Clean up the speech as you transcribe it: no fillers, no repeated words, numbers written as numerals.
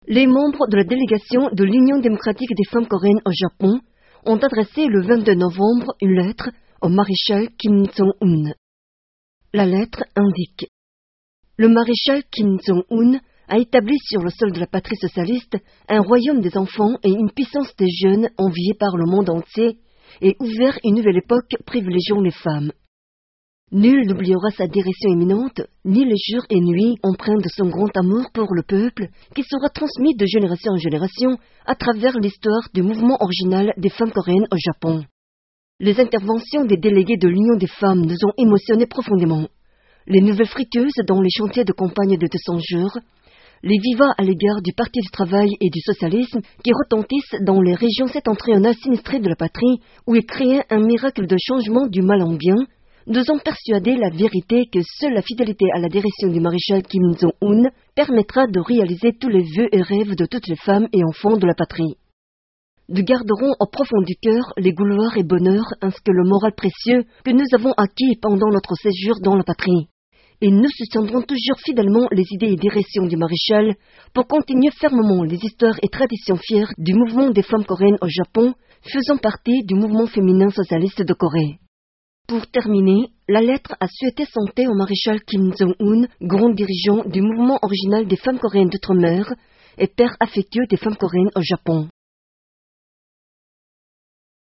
Les membres de la délégation de l'Union démocratique des femmes coréennes au Japon ont adressé le 22 novembre une lettre au maréchal Kim Jong-un. La lettre indique: le maréchal Kim Jong-un a établi sur le sol de la patrie socialiste un royaume des enfants et une puissance des jeunes enviée par le monde entier et ouvert une nouvelle époque privilégiant les femmes. Nul n'oubliera sa direction éminente, ni les jours et nuits empreints de son grand amour pour le peuple, qui sera transmis de génération en génération à travers l'histoire du mouvement original des femmes coréennes au Japon. Les interventions des délégués de l'Union des femmes nous ont émotionnés profondément. Les nouvelles frictueuses dans les chantiers de campagne de 200 jours, les vivats à l'égard du Parti du travail et du socialisme qui retentissent dans les régions septentrionales sinistrées de la patrie, où est créé un miracle de changement du mal en bien, nous ont persuadé la vérité que seule la fidélité à la direction du maréchal Kim Jong-un permettra de réaliser tous les vœux et rêves de toutes les femmes et enfants de la patrie. Nous garderons au profond du cœur les gloires et bonheurs ainsi que le moral précieux que nous avons acquis pendant notre séjour dans la patrie. Et nous soutiendrons toujours fidèlement les idées et directions du maréchal pour continuer fermement les histoires et traditions fières du mouvement des femmes coréennes au Japon, faisant partie du mouvement féminin socialiste de Corée. Pour terminer, la lettre a souhaité santé au maréchal Kim Jong-un, grand dirigeant du mouvement original des femmes coréennes d'outre-mer et père affectueux des femmes coréennes au Japon.